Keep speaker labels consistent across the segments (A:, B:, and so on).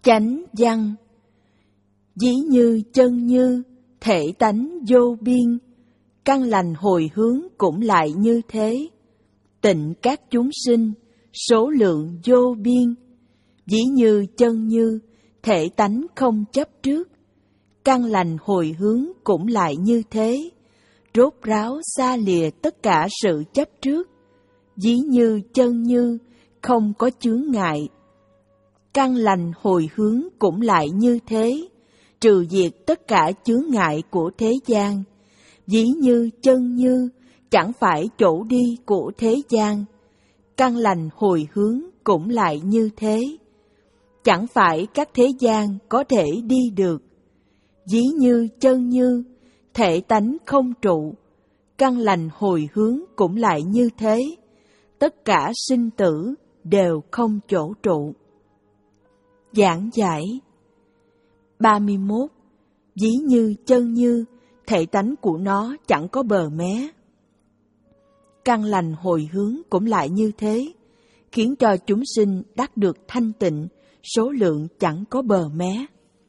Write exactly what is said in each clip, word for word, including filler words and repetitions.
A: Chánh văn. Ví như chân như, thể tánh vô biên, căn lành hồi hướng cũng lại như thế. Tịnh các chúng sinh, số lượng vô biên. Ví như chân như, thể tánh không chấp trước, căn lành hồi hướng cũng lại như thế. Rốt ráo xa lìa tất cả sự chấp trước. Ví như chân như, không có chướng ngại, căn lành hồi hướng cũng lại như thế. Trừ diệt tất cả chướng ngại của thế gian. Ví như chân như, chẳng phải chỗ đi của thế gian, căn lành hồi hướng cũng lại như thế. Chẳng phải các thế gian có thể đi được. Ví như chân như, thể tánh không trụ, căn lành hồi hướng cũng lại như thế. Tất cả sinh tử đều không chỗ trụ. Giảng giải. ba mươi mốt. Ví như chân như, thể tánh của nó chẳng có bờ mé, căn lành hồi hướng cũng lại như thế, khiến cho chúng sinh đắc được thanh tịnh, số lượng chẳng có bờ mé.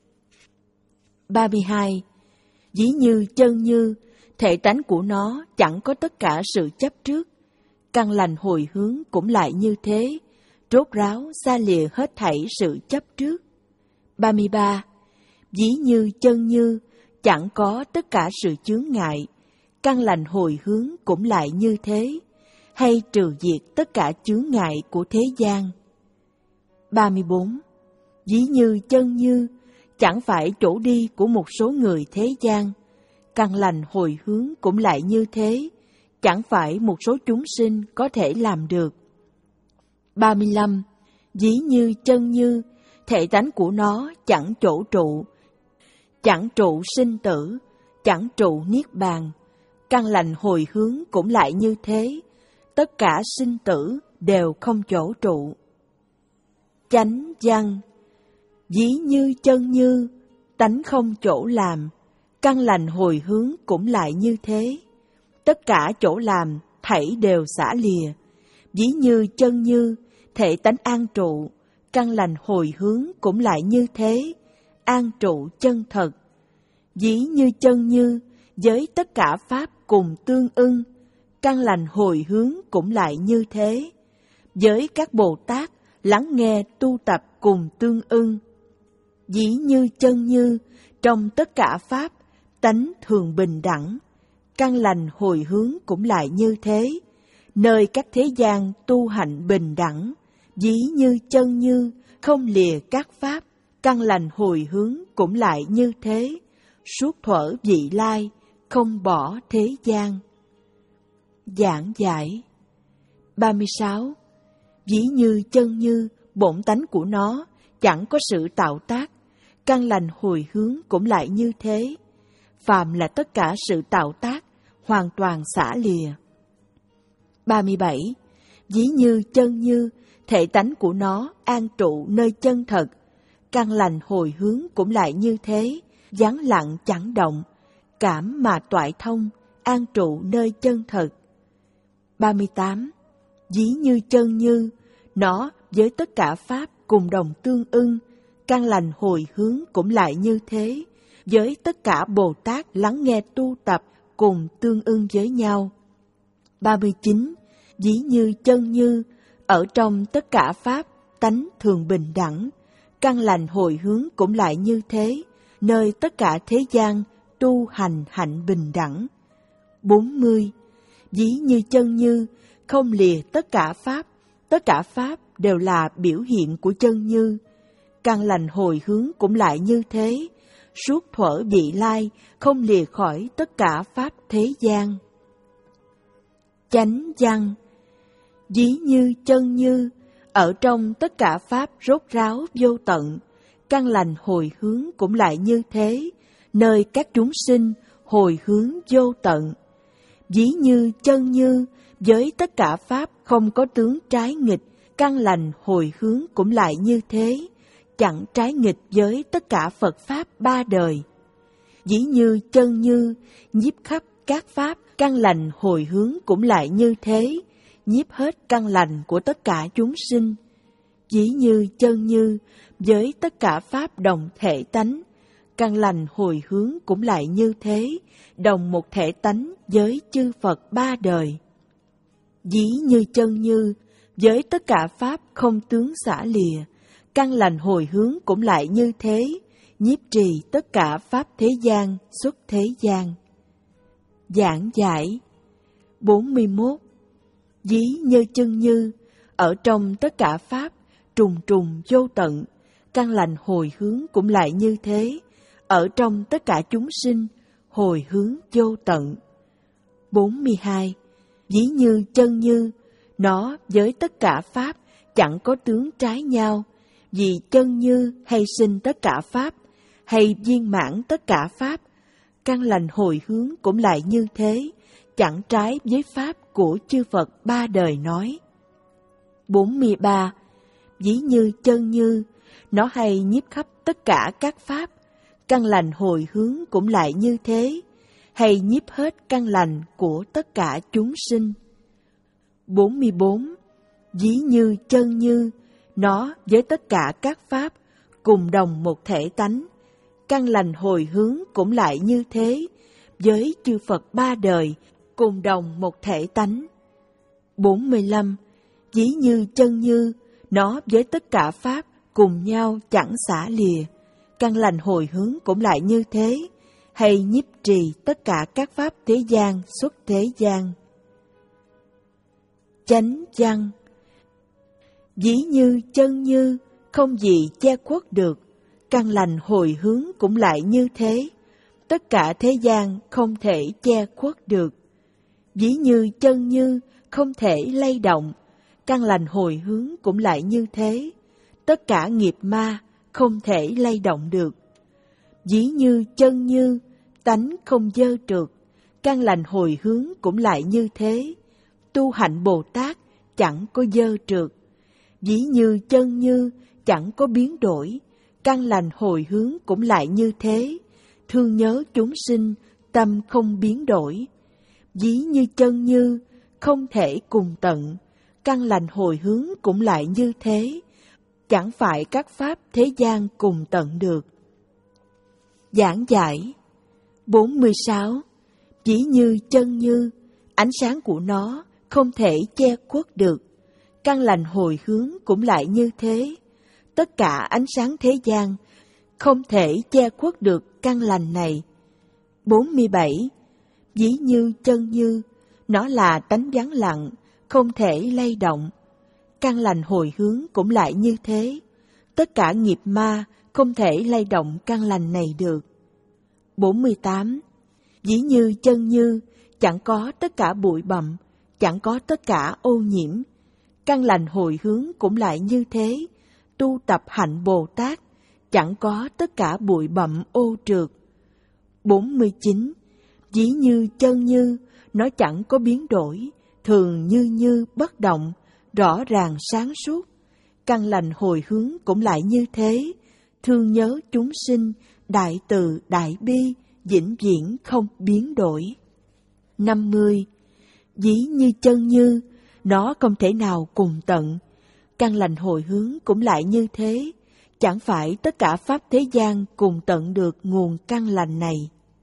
A: ba mươi hai. Ví như chân như, thể tánh của nó chẳng có tất cả sự chấp trước, căn lành hồi hướng cũng lại như thế, rốt ráo xa lìa hết thảy sự chấp trước. ba mươi ba. Ví như chân như, chẳng có tất cả sự chướng ngại, căn lành hồi hướng cũng lại như thế, hay trừ diệt tất cả chướng ngại của thế gian. ba mươi bốn. Ví như chân như, chẳng phải chỗ đi của một số người thế gian, căn lành hồi hướng cũng lại như thế, chẳng phải một số chúng sinh có thể làm được. ba mươi lăm. Ví như chân như, thể tánh của nó chẳng chỗ trụ, chẳng trụ sinh tử, chẳng trụ niết bàn, căn lành hồi hướng cũng lại như thế, tất cả sinh tử đều không chỗ trụ. Chánh văn. Ví như chân như, tánh không chỗ làm, căn lành hồi hướng cũng lại như thế, tất cả chỗ làm thảy đều xả lìa. Ví như chân như, thể tánh an trụ, căn lành hồi hướng cũng lại như thế, an trụ chân thật. Ví như chân như, với tất cả pháp cùng tương ưng, căn lành hồi hướng cũng lại như thế. Với các Bồ Tát lắng nghe tu tập cùng tương ưng. Ví như chân như, trong tất cả pháp, tánh thường bình đẳng, căn lành hồi hướng cũng lại như thế. Nơi các thế gian tu hạnh bình đẳng, ví như chân như, không lìa các pháp, căn lành hồi hướng cũng lại như thế. Suốt thuở vị lai, không bỏ thế gian. Giảng giải. ba mươi sáu. Ví như chân như, bổn tánh của nó chẳng có sự tạo tác, căn lành hồi hướng cũng lại như thế. Phàm là tất cả sự tạo tác, hoàn toàn xả lìa. ba mươi bảy. Ví như chân như, thể tánh của nó an trụ nơi chân thật, căn lành hồi hướng cũng lại như thế, vắng lặng chẳng động, cảm mà toại thông, an trụ nơi chân thật. ba mươi tám. Ví như chân như, nó với tất cả pháp cùng đồng tương ưng, căn lành hồi hướng cũng lại như thế, với tất cả Bồ Tát lắng nghe tu tập cùng tương ưng với nhau. ba mươi chín. Ví như chân như, ở trong tất cả pháp, tánh thường bình đẳng, căn lành hồi hướng cũng lại như thế, nơi tất cả thế gian tu hành hạnh bình đẳng. bốn mươi. Ví như chân như, không lìa tất cả pháp, tất cả pháp đều là biểu hiện của chân như, căn lành hồi hướng cũng lại như thế, suốt thuở vị lai, không lìa khỏi tất cả pháp thế gian. Chánh văn. Ví như chân như, ở trong tất cả pháp rốt ráo vô tận, căn lành hồi hướng cũng lại như thế, nơi các chúng sinh hồi hướng vô tận. Ví như chân như, với tất cả pháp không có tướng trái nghịch, căn lành hồi hướng cũng lại như thế, chẳng trái nghịch với tất cả Phật Pháp ba đời. Ví như chân như, nhiếp khắp các pháp, căn lành hồi hướng cũng lại như thế, nhiếp hết căn lành của tất cả chúng sinh. Ví như chân như, với tất cả pháp đồng thể tánh, căn lành hồi hướng cũng lại như thế, đồng một thể tánh với chư Phật ba đời. Ví như chân như, với tất cả pháp không tướng xả lìa, căn lành hồi hướng cũng lại như thế, nhiếp trì tất cả pháp thế gian, xuất thế gian. Giảng giải bốn mươi mốt. Ví như chân như, ở trong tất cả pháp, trùng trùng vô tận, căn lành hồi hướng cũng lại như thế, ở trong tất cả chúng sinh, hồi hướng vô tận. bốn mươi hai. Ví như chân như, nó với tất cả pháp chẳng có tướng trái nhau, vì chân như hay sinh tất cả pháp, hay viên mãn tất cả pháp, căn lành hồi hướng cũng lại như thế, chẳng trái với pháp của chư Phật ba đời nói. bốn mươi ba. Ví như chân như, nó hay nhiếp khắp tất cả các pháp, căn lành hồi hướng cũng lại như thế, hay nhiếp hết căn lành của tất cả chúng sinh. bốn mươi bốn. Ví như chân như, nó với tất cả các pháp cùng đồng một thể tánh, căn lành hồi hướng cũng lại như thế, với chư Phật ba đời cùng đồng một thể tánh. bốn mươi lăm. Ví như chân như, nó với tất cả pháp cùng nhau chẳng xả lìa, căn lành hồi hướng cũng lại như thế, hay nhiếp trì tất cả các pháp thế gian, xuất thế gian. Chánh văn. Ví như chân như, không gì che khuất được, căn lành hồi hướng cũng lại như thế, tất cả thế gian không thể che khuất được. Ví như chân như, không thể lay động, căn lành hồi hướng cũng lại như thế, tất cả nghiệp ma không thể lay động được. Ví như chân như, tánh không dơ trượt, căn lành hồi hướng cũng lại như thế, tu hạnh Bồ Tát chẳng có dơ trượt. Ví như chân như, chẳng có biến đổi, căn lành hồi hướng cũng lại như thế, thương nhớ chúng sinh, tâm không biến đổi. Ví như chân như, không thể cùng tận, căn lành hồi hướng cũng lại như thế, chẳng phải các pháp thế gian cùng tận được. Giảng giải bốn mươi sáu. Ví như chân như, ánh sáng của nó không thể che khuất được, căn lành hồi hướng cũng lại như thế, tất cả ánh sáng thế gian không thể che khuất được căn lành này. bốn mươi bảy. Ví như chân như, nó là tánh vắng lặng, không thể lay động, căn lành hồi hướng cũng lại như thế, tất cả nghiệp ma không thể lay động căn lành này được. bốn mươi tám. Ví như chân như, chẳng có tất cả bụi bặm, chẳng có tất cả ô nhiễm, căn lành hồi hướng cũng lại như thế, tu tập hạnh Bồ Tát chẳng có tất cả bụi bặm ô trượt. bốn mươi chín. Ví như chân như, nó chẳng có biến đổi, thường như như bất động, rõ ràng sáng suốt, căn lành hồi hướng cũng lại như thế, thương nhớ chúng sinh, đại từ đại bi, vĩnh viễn không biến đổi. năm mươi. Ví như chân như, nó không thể nào cùng tận, căn lành hồi hướng cũng lại như thế, chẳng phải tất cả pháp thế gian cùng tận được nguồn căn lành này.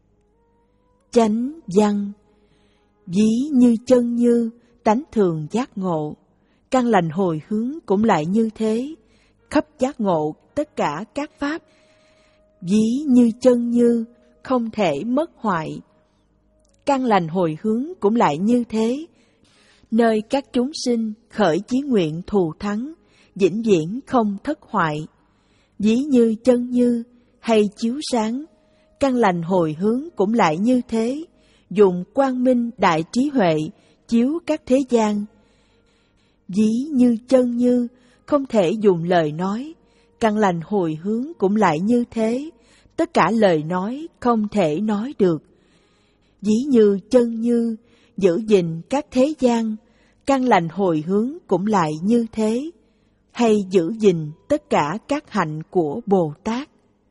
A: Chánh văn. Ví như chân như, tánh thường giác ngộ, căn lành hồi hướng cũng lại như thế, khắp giác ngộ tất cả các pháp. Ví như chân như, không thể mất hoại, căn lành hồi hướng cũng lại như thế, nơi các chúng sinh khởi chí nguyện thù thắng, vĩnh viễn không thất hoại. Ví như chân như, hay chiếu sáng, căn lành hồi hướng cũng lại như thế, dùng quang minh đại trí huệ chiếu các thế gian. Ví như chân như, không thể dùng lời nói, căn lành hồi hướng cũng lại như thế, tất cả lời nói không thể nói được. Ví như chân như, giữ gìn các thế gian, căn lành hồi hướng cũng lại như thế, hay giữ gìn tất cả các hạnh của Bồ Tát.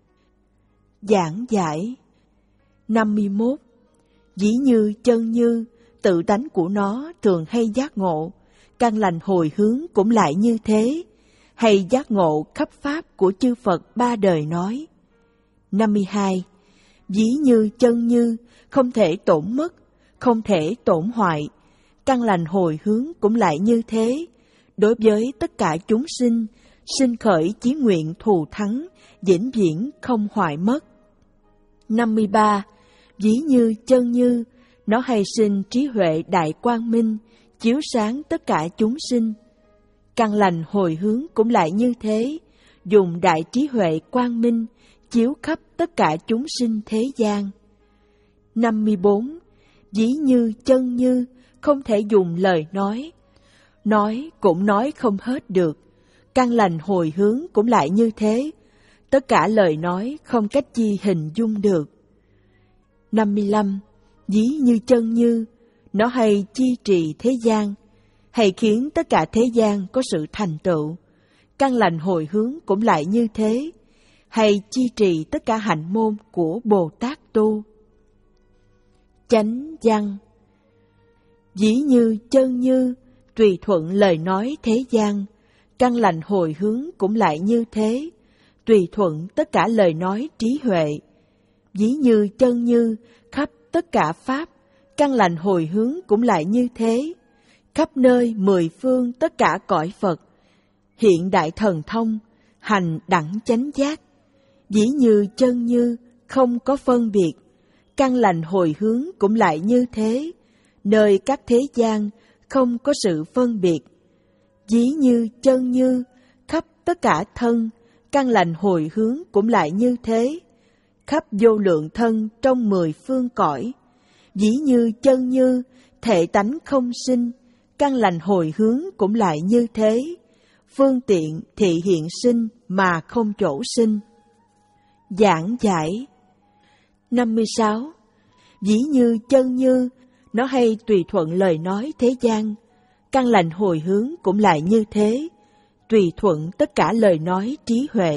A: Giảng giải năm mươi mốt. Ví như chân như, tự tánh của nó thường hay giác ngộ, căn lành hồi hướng cũng lại như thế, hay giác ngộ khắp pháp của chư Phật ba đời nói. năm mươi hai. Ví như chân như, không thể tổn mất, không thể tổn hoại. Căn lành hồi hướng cũng lại như thế. Đối với tất cả chúng sinh, sinh khởi chí nguyện thù thắng, vĩnh viễn không hoại mất. năm mươi ba. Ví như chân như, nó hay sinh trí huệ đại quang minh, chiếu sáng tất cả chúng sinh. Căn lành hồi hướng cũng lại như thế, dùng đại trí huệ quang minh, chiếu khắp tất cả chúng sinh thế gian. năm mươi bốn. Ví như chân như, không thể dùng lời nói. Nói cũng nói không hết được. Căn lành hồi hướng cũng lại như thế, tất cả lời nói không cách chi hình dung được. năm mươi lăm. Ví như chân như, nó hay chi trì thế gian, hay khiến tất cả thế gian có sự thành tựu. Căn lành hồi hướng cũng lại như thế, hay chi trì tất cả hạnh môn của Bồ Tát tu. Chánh văn. Ví như chân như, tùy thuận lời nói thế gian. Căn lành hồi hướng cũng lại như thế, tùy thuận tất cả lời nói trí huệ. Ví như chân như, khắp tất cả pháp. Căn lành hồi hướng cũng lại như thế, khắp nơi mười phương tất cả cõi Phật. Hiện đại thần thông, hành đẳng chánh giác. Ví như chân như, không có phân biệt. Căn lành hồi hướng cũng lại như thế, nơi các thế gian không có sự phân biệt. Ví như chân như, khắp tất cả thân. Căn lành hồi hướng cũng lại như thế, khắp vô lượng thân trong mười phương cõi. Ví như chân như, thể tánh không sinh. Căn lành hồi hướng cũng lại như thế, phương tiện thị hiện sinh mà không chỗ sinh. Giảng giải. năm mươi sáu. Ví như chân như, nó hay tùy thuận lời nói thế gian. Căn lành hồi hướng cũng lại như thế, tùy thuận tất cả lời nói trí huệ.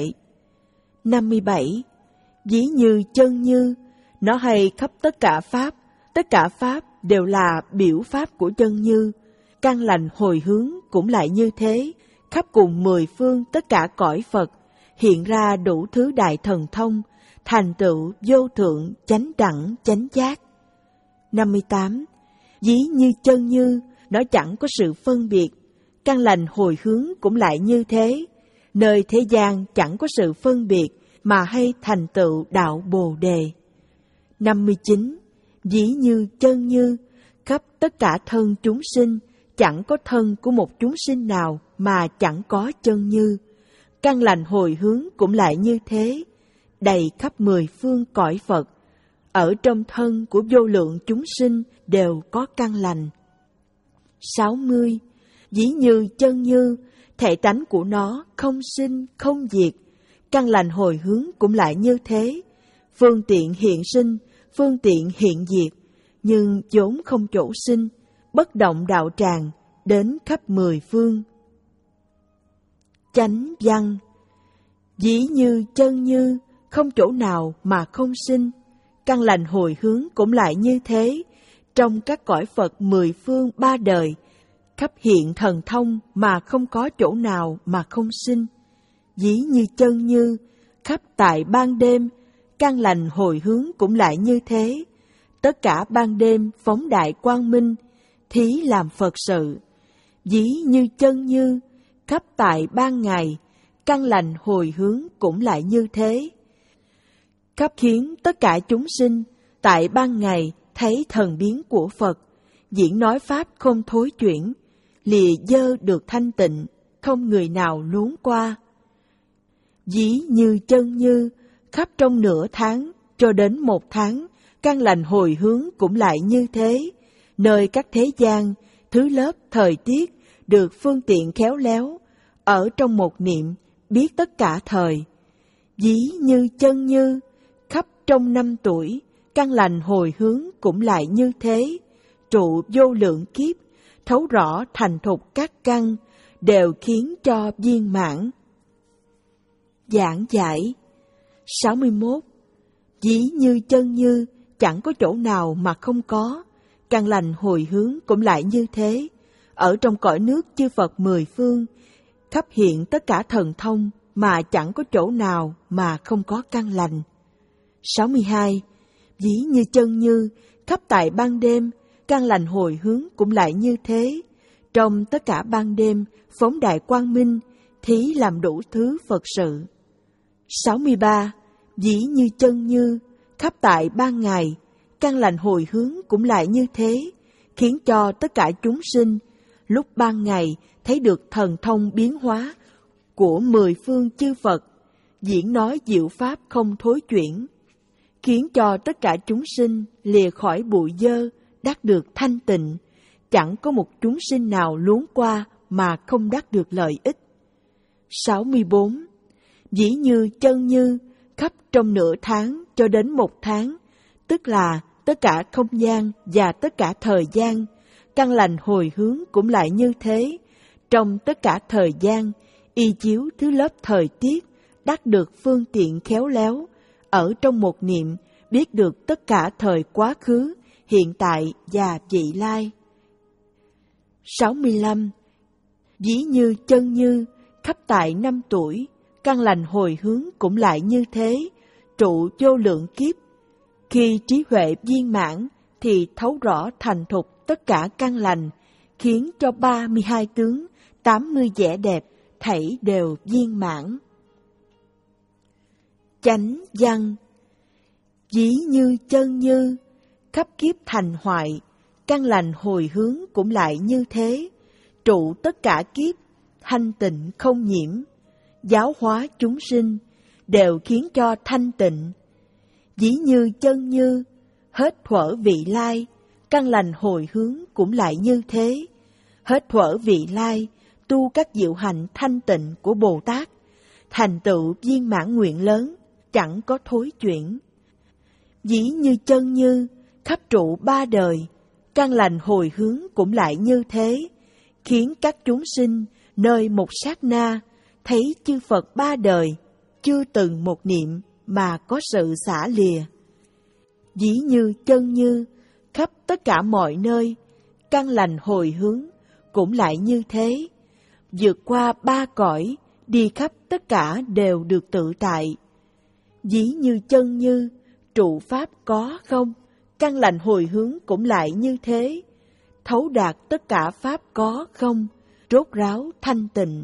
A: năm mươi bảy. Ví như chân như, nó hay khắp tất cả pháp. Tất cả pháp đều là biểu pháp của chân như. Căn lành hồi hướng cũng lại như thế, khắp cùng mười phương tất cả cõi Phật, hiện ra đủ thứ đại thần thông, thành tựu vô thượng chánh đẳng chánh giác. năm mươi tám. Ví như chân như, nó chẳng có sự phân biệt. Căn lành hồi hướng cũng lại như thế, nơi thế gian chẳng có sự phân biệt mà hay thành tựu đạo Bồ Đề. năm mươi chín. Ví như chân như, khắp tất cả thân chúng sinh, chẳng có thân của một chúng sinh nào mà chẳng có chân như. Căn lành hồi hướng cũng lại như thế, đầy khắp mười phương cõi Phật. Ở trong thân của vô lượng chúng sinh đều có căn lành. sáu mươi. Ví như chân như, thể tánh của nó không sinh không diệt. Căn lành hồi hướng cũng lại như thế, phương tiện hiện sinh, phương tiện hiện diệt, nhưng vốn không chỗ sinh, bất động đạo tràng, đến khắp mười phương. Chánh văn. Ví như chân như, không chỗ nào mà không sinh. Căn lành hồi hướng cũng lại như thế, trong các cõi Phật mười phương ba đời, khắp hiện thần thông mà không có chỗ nào mà không sinh. Ví như chân như, khắp tại ban đêm. Căn lành hồi hướng cũng lại như thế, tất cả ban đêm phóng đại quang minh, thí làm Phật sự. Ví như chân như, khắp tại ban ngày. Căn lành hồi hướng cũng lại như thế, khắp khiến tất cả chúng sinh tại ban ngày thấy thần biến của Phật, diễn nói pháp không thối chuyển, lìa dơ được thanh tịnh, không người nào luống qua. Ví như chân như, khắp trong nửa tháng cho đến một tháng. Căn lành hồi hướng cũng lại như thế, nơi các thế gian, thứ lớp thời tiết được phương tiện khéo léo, ở trong một niệm biết tất cả thời. Ví như chân như, khắp trong năm tuổi. Căn lành hồi hướng cũng lại như thế, trụ vô lượng kiếp, thấu rõ thành thục các căn, đều khiến cho viên mãn. Giảng giải. sáu mươi mốt. Ví như chân như, chẳng có chỗ nào mà không có. Căn lành hồi hướng cũng lại như thế, ở trong cõi nước chư Phật mười phương, khắp hiện tất cả thần thông mà chẳng có chỗ nào mà không có căn lành. sáu mươi hai. Ví như chân như, khắp tại ban đêm, căn lành hồi hướng cũng lại như thế. Trong tất cả ban đêm, phóng đại quang minh, thí làm đủ thứ Phật sự. sáu mươi ba. Ví như chân như, khắp tại ban ngày, căn lành hồi hướng cũng lại như thế, khiến cho tất cả chúng sinh, lúc ban ngày thấy được thần thông biến hóa của mười phương chư Phật, diễn nói diệu pháp không thối chuyển, khiến cho tất cả chúng sinh lìa khỏi bụi dơ, đắc được thanh tịnh, chẳng có một chúng sinh nào luống qua mà không đắc được lợi ích. sáu mươi bốn. Dĩ như chân như, khắp trong nửa tháng cho đến một tháng, tức là tất cả không gian và tất cả thời gian, căn lành hồi hướng cũng lại như thế. Trong tất cả thời gian, y chiếu thứ lớp thời tiết, đắc được phương tiện khéo léo, ở trong một niệm, biết được tất cả thời quá khứ, hiện tại và vị lai. sáu mươi lăm. Ví như chân như, khắp tại năm tuổi, căn lành hồi hướng cũng lại như thế, trụ vô lượng kiếp. Khi trí huệ viên mãn, thì thấu rõ thành thục tất cả căn lành, khiến cho ba mươi hai tướng, tám mươi vẻ đẹp, thảy đều viên mãn. Chánh văn. Ví như chân như, khắp kiếp thành hoại, căn lành hồi hướng cũng lại như thế, trụ tất cả kiếp, thanh tịnh không nhiễm, giáo hóa chúng sinh, đều khiến cho thanh tịnh. Ví như chân như, hết thuở vị lai, căn lành hồi hướng cũng lại như thế, hết thuở vị lai, tu các diệu hạnh thanh tịnh của Bồ Tát, thành tựu viên mãn nguyện lớn, chẳng có thối chuyển. Ví như chân như, khắp trụ ba đời, căn lành hồi hướng cũng lại như thế, khiến các chúng sinh nơi một sát na thấy chư Phật ba đời, chưa từng một niệm mà có sự xả lìa. Ví như chân như, khắp tất cả mọi nơi, căn lành hồi hướng cũng lại như thế, vượt qua ba cõi, đi khắp tất cả đều được tự tại. Ví như chân như, trụ pháp có không, căn lành hồi hướng cũng lại như thế, thấu đạt tất cả pháp có không, rốt ráo thanh tịnh.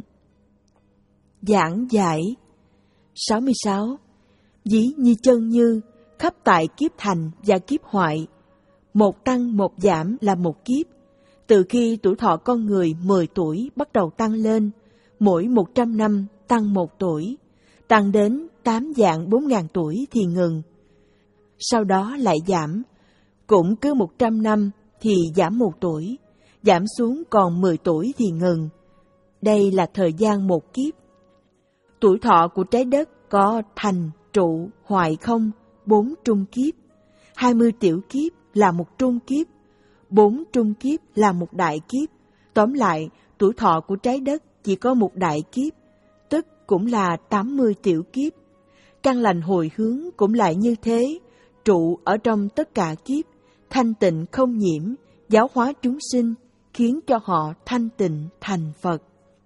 A: Giảng giải. sáu mươi sáu. Ví như chân như, khắp tại kiếp thành và kiếp hoại, một tăng một giảm là một kiếp. Từ khi tuổi thọ con người mười tuổi bắt đầu tăng lên, mỗi một trăm năm tăng một tuổi, tăng đến tám vạn bốn ngàn tuổi thì ngừng. Sau đó lại giảm, cũng cứ một trăm năm thì giảm một tuổi, giảm xuống còn mười tuổi thì ngừng. Đây là thời gian một kiếp. Tuổi thọ của trái đất có thành, trụ, hoại không, bốn trung kiếp. Hai mươi tiểu kiếp là một trung kiếp, bốn trung kiếp là một đại kiếp. Tóm lại, tuổi thọ của trái đất chỉ có một đại kiếp, tức cũng là tám mươi tiểu kiếp. Căn lành hồi hướng cũng lại như thế, trụ ở trong tất cả kiếp, thanh tịnh không nhiễm, giáo hóa chúng sinh, khiến cho họ thanh tịnh thành Phật.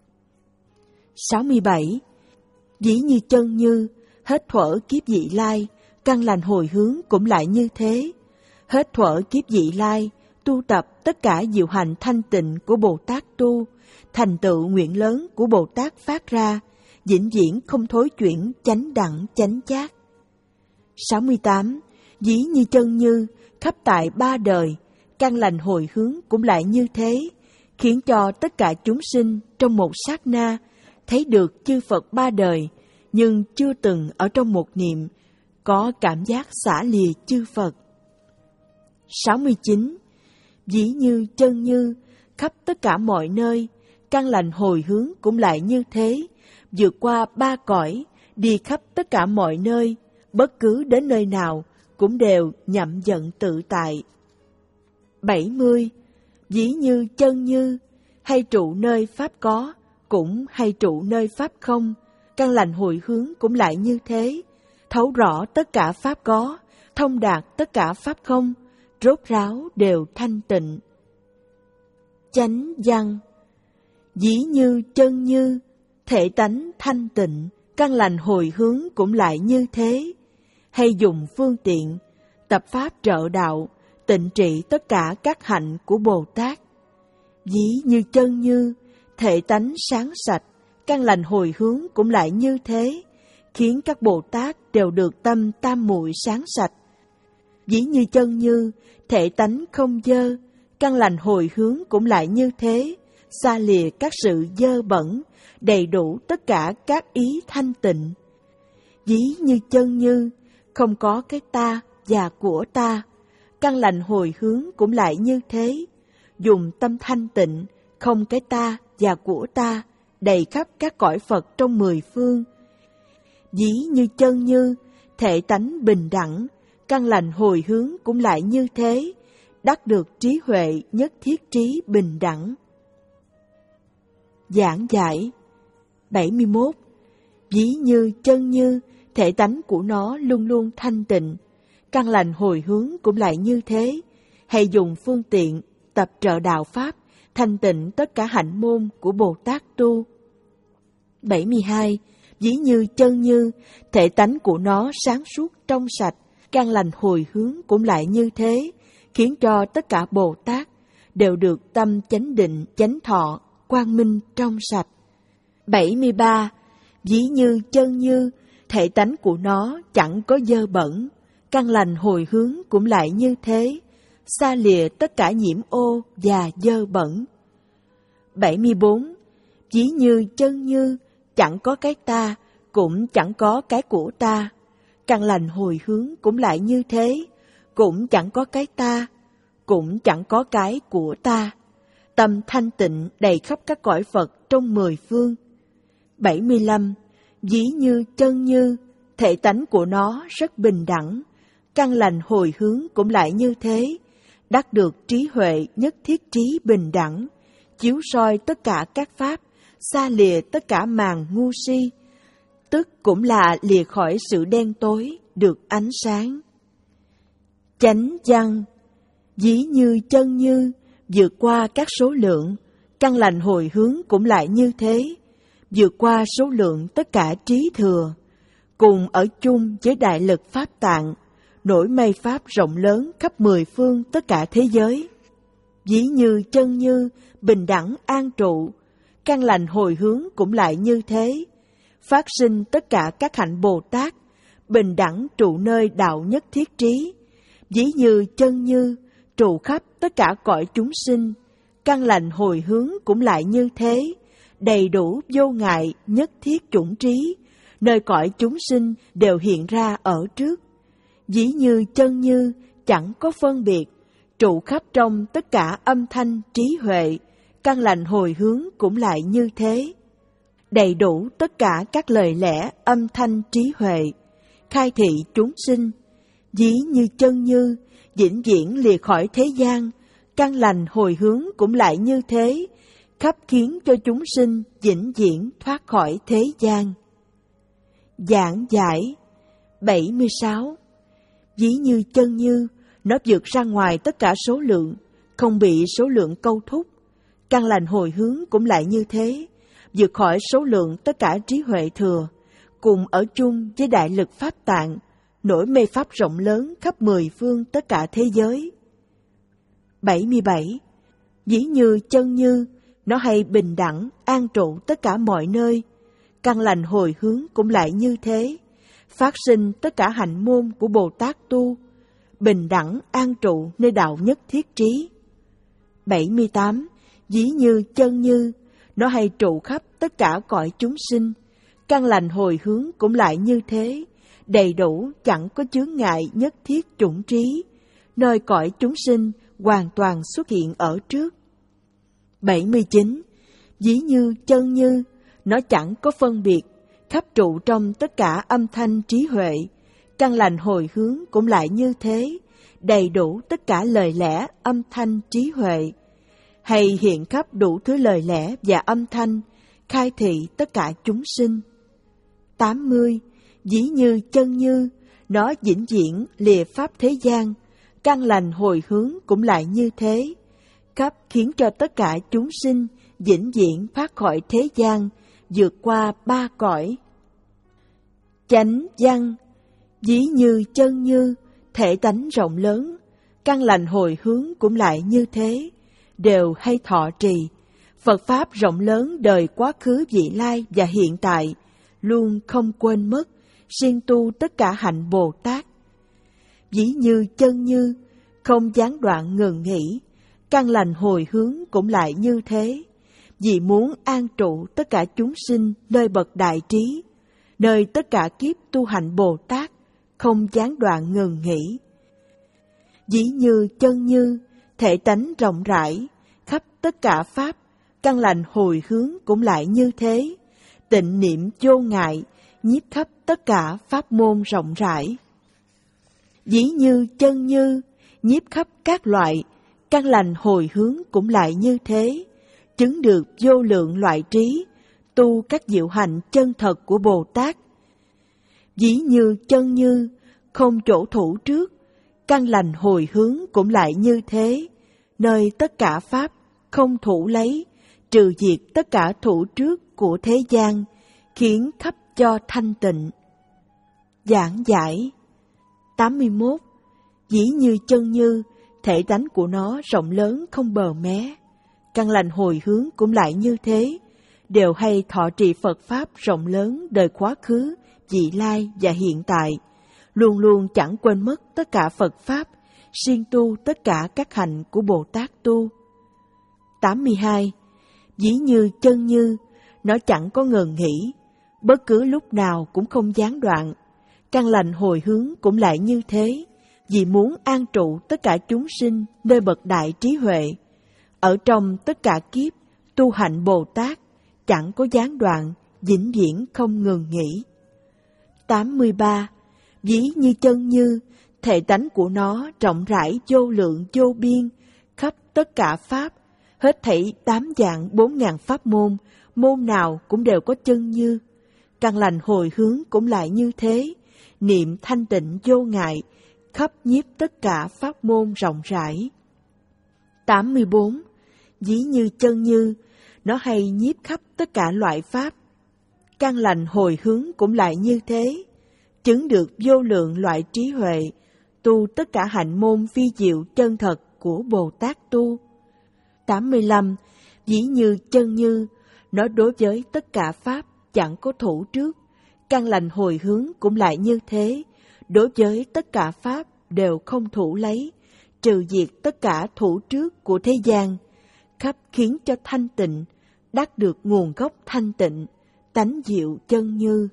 A: sáu mươi bảy. Ví như chân như, hết thuở kiếp vị lai, căn lành hồi hướng cũng lại như thế, hết thuở kiếp vị lai, tu tập tất cả diệu hành thanh tịnh của Bồ Tát tu, thành tựu nguyện lớn của Bồ Tát phát ra, vĩnh viễn không thối chuyển, chánh đẳng chánh giác. sáu mươi tám. Ví như chân như, khắp tại ba đời, căn lành hồi hướng cũng lại như thế, khiến cho tất cả chúng sinh trong một sát na thấy được chư Phật ba đời, nhưng chưa từng ở trong một niệm có cảm giác xả lìa chư Phật. sáu mươi chín. Ví như chân như, khắp tất cả mọi nơi, căn lành hồi hướng cũng lại như thế, vượt qua ba cõi, đi khắp tất cả mọi nơi, bất cứ đến nơi nào cũng đều nhậm giận tự tại. bảy mươi. Ví như chân như, hay trụ nơi pháp có, cũng hay trụ nơi pháp không, căn lành hồi hướng cũng lại như thế, thấu rõ tất cả pháp có, thông đạt tất cả pháp không, rốt ráo đều thanh tịnh. Chánh văn. Ví như chân như, thể tánh thanh tịnh, căn lành hồi hướng cũng lại như thế. Hay dùng phương tiện, tập pháp trợ đạo, tịnh trị tất cả các hạnh của Bồ Tát. Ví như chân như, thể tánh sáng sạch, căn lành hồi hướng cũng lại như thế, khiến các Bồ Tát đều được tâm tam muội sáng sạch. Ví như chân như, thể tánh không dơ, căn lành hồi hướng cũng lại như thế, xa lìa các sự dơ bẩn, đầy đủ tất cả các ý thanh tịnh. Ví như chân như, không có cái ta và của ta, căn lành hồi hướng cũng lại như thế, dùng tâm thanh tịnh, không cái ta và của ta, đầy khắp các cõi Phật trong mười phương. Ví như chân như, thể tánh bình đẳng, căn lành hồi hướng cũng lại như thế, đắc được trí huệ nhất thiết trí bình đẳng. Giảng giải bảy mươi mốt. Ví như chân như, thể tánh của nó luôn luôn thanh tịnh, căn lành hồi hướng cũng lại như thế, hay dùng phương tiện, tập trợ đạo Pháp, thanh tịnh tất cả hạnh môn của Bồ Tát tu. bảy mươi hai. Ví như chân như, thể tánh của nó sáng suốt trong sạch, căn lành hồi hướng cũng lại như thế, khiến cho tất cả Bồ Tát đều được tâm chánh định, chánh thọ, quang minh trong sạch. bảy mươi ba. Ví như chân như, thể tánh của nó chẳng có dơ bẩn, căn lành hồi hướng cũng lại như thế, xa lìa tất cả nhiễm ô và dơ bẩn. bảy mươi bốn. Ví như chân như, chẳng có cái ta, cũng chẳng có cái của ta, căn lành hồi hướng cũng lại như thế, cũng chẳng có cái ta, cũng chẳng có cái của ta, tâm thanh tịnh đầy khắp các cõi Phật trong mười phương. bảy mươi lăm. Ví như chân như, thể tánh của nó rất bình đẳng, căn lành hồi hướng cũng lại như thế, đắc được trí huệ nhất thiết trí bình đẳng, chiếu soi tất cả các pháp, xa lìa tất cả màn ngu si, tức cũng là lìa khỏi sự đen tối, được ánh sáng. Chánh văn. Ví như chân như, vượt qua các số lượng, căn lành hồi hướng cũng lại như thế, vượt qua số lượng tất cả trí thừa, cùng ở chung với đại lực Pháp Tạng, nổi mây Pháp rộng lớn khắp mười phương tất cả thế giới. Ví như chân như, bình đẳng an trụ, căn lành hồi hướng cũng lại như thế, phát sinh tất cả các hạnh Bồ Tát, bình đẳng trụ nơi đạo nhất thiết trí. Ví như chân như, trụ khắp tất cả cõi chúng sinh, căn lành hồi hướng cũng lại như thế, đầy đủ vô ngại nhất thiết chủng trí, nơi cõi chúng sinh đều hiện ra ở trước. Ví như chân như, chẳng có phân biệt, trụ khắp trong tất cả âm thanh trí huệ, căn lành hồi hướng cũng lại như thế, đầy đủ tất cả các lời lẽ âm thanh trí huệ, khai thị chúng sinh. Ví như chân như, vĩnh viễn lìa khỏi thế gian, căn lành hồi hướng cũng lại như thế, khắp khiến cho chúng sinh vĩnh viễn thoát khỏi thế gian. Giảng giải bảy mươi sáu. Ví như chân như, nó vượt ra ngoài tất cả số lượng, không bị số lượng câu thúc, căn lành hồi hướng cũng lại như thế, vượt khỏi số lượng tất cả trí huệ thừa, cùng ở chung với đại lực Pháp Tạng, nổi mê Pháp rộng lớn khắp mười phương tất cả thế giới. bảy mươi bảy. Ví như chân như, nó hay bình đẳng, an trụ tất cả mọi nơi, căn lành hồi hướng cũng lại như thế, phát sinh tất cả hạnh môn của Bồ Tát tu, bình đẳng an trụ nơi đạo nhất thiết trí. bảy mươi tám. Ví như chân như, nó hay trụ khắp tất cả cõi chúng sinh, căn lành hồi hướng cũng lại như thế, đầy đủ chẳng có chướng ngại nhất thiết chủng trí, nơi cõi chúng sinh hoàn toàn xuất hiện ở trước. bảy mươi chín. Ví như chân như, nó chẳng có phân biệt, khắp trụ trong tất cả âm thanh trí huệ, căn lành hồi hướng cũng lại như thế, đầy đủ tất cả lời lẽ âm thanh trí huệ, hay hiện khắp đủ thứ lời lẽ và âm thanh, khai thị tất cả chúng sinh. tám mươi. Ví như chân như, nó vĩnh viễn lìa pháp thế gian, căn lành hồi hướng cũng lại như thế, khắp khiến cho tất cả chúng sinh vĩnh viễn thoát khỏi thế gian, vượt qua ba cõi. Chánh văn, ví như chân như, thể tánh rộng lớn, căn lành hồi hướng cũng lại như thế, đều hay thọ trì. Phật Pháp rộng lớn đời quá khứ vị lai và hiện tại, luôn không quên mất, siêng tu tất cả hạnh Bồ Tát. Ví như chân như, không gián đoạn ngừng nghỉ, căn lành hồi hướng cũng lại như thế, vì muốn an trụ tất cả chúng sinh nơi bậc đại trí, nơi tất cả kiếp tu hành Bồ Tát, không gián đoạn ngừng nghỉ. Ví như chân như, thể tánh rộng rãi, khắp tất cả Pháp, căn lành hồi hướng cũng lại như thế, tịnh niệm vô ngại, nhiếp khắp tất cả pháp môn rộng rãi. Ví như chân như, nhiếp khắp các loại, căn lành hồi hướng cũng lại như thế, chứng được vô lượng loại trí, tu các diệu hạnh chân thật của Bồ Tát. Ví như chân như, không chỗ thủ trước, căn lành hồi hướng cũng lại như thế, nơi tất cả Pháp không thủ lấy, trừ diệt tất cả thủ trước của thế gian, khiến khắp cho thanh tịnh. Giảng giải tám mươi mốt. Ví như chân như, thể tánh của nó rộng lớn không bờ mé, căn lành hồi hướng cũng lại như thế, đều hay thọ trì Phật Pháp rộng lớn đời quá khứ, vị lai và hiện tại, luôn luôn chẳng quên mất tất cả Phật Pháp, siêng tu tất cả các hạnh của Bồ Tát tu. tám mươi hai. Ví như chân như, nó chẳng có ngừng nghỉ, bất cứ lúc nào cũng không gián đoạn, căn lành hồi hướng cũng lại như thế, vì muốn an trụ tất cả chúng sinh nơi bậc đại trí huệ, ở trong tất cả kiếp tu hạnh Bồ Tát, chẳng có gián đoạn, vĩnh viễn không ngừng nghỉ. tám mươi ba. Ví như chân như, thể tánh của nó rộng rãi vô lượng vô biên, khắp tất cả Pháp, hết thảy tám dạng bốn ngàn pháp môn, môn nào cũng đều có chân như, căn lành hồi hướng cũng lại như thế, niệm thanh tịnh vô ngại, khắp nhiếp tất cả pháp môn rộng rãi. tám mươi bốn. Ví như chân như, nó hay nhiếp khắp tất cả loại Pháp, căn lành hồi hướng cũng lại như thế, chứng được vô lượng loại trí huệ, tu tất cả hạnh môn phi diệu chân thật của Bồ Tát tu. tám mươi lăm. Ví như chân như, nó đối với tất cả Pháp chẳng có thủ trước, căn lành hồi hướng cũng lại như thế, đối với tất cả Pháp đều không thủ lấy, trừ diệt tất cả thủ trước của thế gian, khắp khiến cho thanh tịnh, đắc được nguồn gốc thanh tịnh, tánh diệu chân như.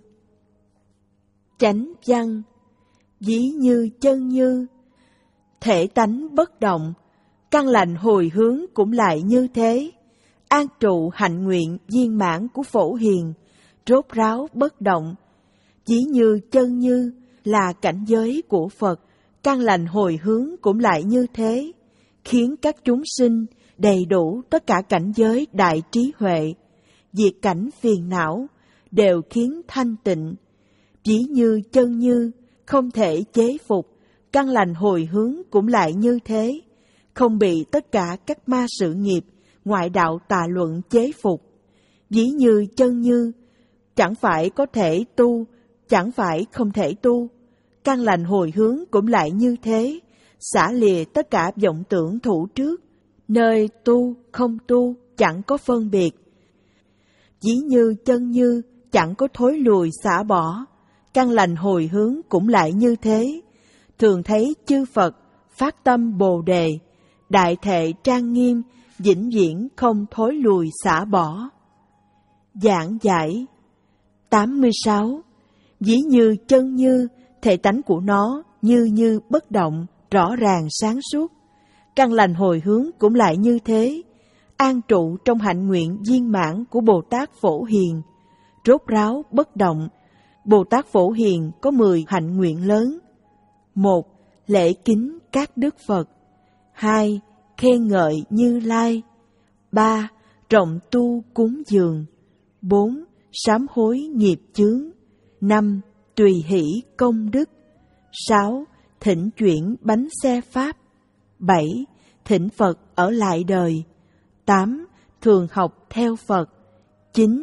A: Chánh văn, ví như chân như, thể tánh bất động, căn lành hồi hướng cũng lại như thế, an trụ hạnh nguyện viên mãn của Phổ Hiền, rốt ráo bất động. Ví như chân như là cảnh giới của Phật, căn lành hồi hướng cũng lại như thế, khiến các chúng sinh đầy đủ tất cả cảnh giới đại trí huệ, diệt cảnh phiền não, đều khiến thanh tịnh. Ví như chân như, không thể chế phục, căn lành hồi hướng cũng lại như thế, không bị tất cả các ma sự nghiệp, ngoại đạo tà luận chế phục. Ví như chân như, chẳng phải có thể tu, chẳng phải không thể tu, căn lành hồi hướng cũng lại như thế, xả lìa tất cả vọng tưởng thủ trước, nơi tu không tu chẳng có phân biệt. Ví như chân như, chẳng có thối lùi xả bỏ, căn lành hồi hướng cũng lại như thế, thường thấy chư Phật phát tâm Bồ đề, đại thệ trang nghiêm, vĩnh viễn không thối lùi xả bỏ. Giảng giải tám mươi sáu. Ví như chân như, thể tánh của nó như như bất động, rõ ràng sáng suốt, căn lành hồi hướng cũng lại như thế, an trụ trong hạnh nguyện viên mãn của Bồ Tát Phổ Hiền, rốt ráo bất động. Bồ Tát Phổ Hiền có mười hạnh nguyện lớn. Một. Lễ kính các đức Phật. Hai. Khen ngợi Như Lai. Ba. Rộng tu cúng dường. Bốn. Sám hối nghiệp chướng. Năm. Tùy hỷ công đức. Sáu. Thỉnh chuyển bánh xe Pháp. Bảy. Thỉnh Phật ở lại đời. Tám. Thường học theo Phật. Chín.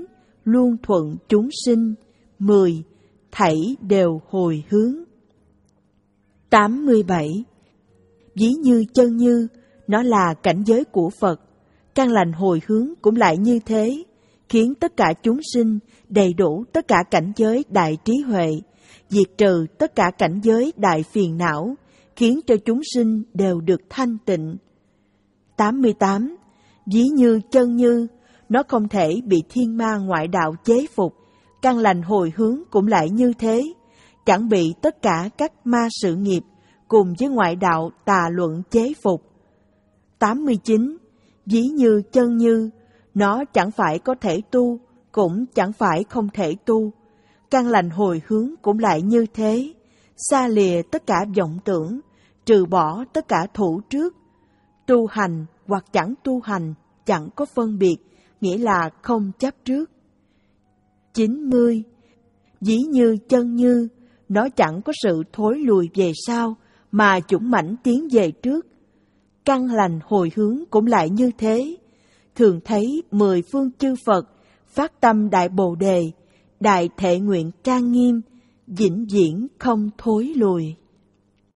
A: luôn thuận chúng sinh. Mười, thảy đều hồi hướng. tám mươi bảy. Ví như chân như, nó là cảnh giới của Phật. Căn lành hồi hướng cũng lại như thế, khiến tất cả chúng sinh đầy đủ tất cả cảnh giới đại trí huệ, diệt trừ tất cả cảnh giới đại phiền não, khiến cho chúng sinh đều được thanh tịnh. tám mươi tám. Ví như chân như, nó không thể bị thiên ma ngoại đạo chế phục. Căn lành hồi hướng cũng lại như thế, chẳng bị tất cả các ma sự nghiệp cùng với ngoại đạo tà luận chế phục. tám mươi chín. Ví như chân như, nó chẳng phải có thể tu, cũng chẳng phải không thể tu. Căn lành hồi hướng cũng lại như thế, xa lìa tất cả vọng tưởng, trừ bỏ tất cả thủ trước. Tu hành hoặc chẳng tu hành, chẳng có phân biệt, nghĩa là không chấp trước. chín mươi. Ví như chân như, nó chẳng có sự thối lùi về sau, mà dũng mãnh tiến về trước. Căn lành hồi hướng cũng lại như thế, thường thấy mười phương chư Phật phát tâm đại bồ đề, đại thệ nguyện trang nghiêm, vĩnh viễn không thối lùi.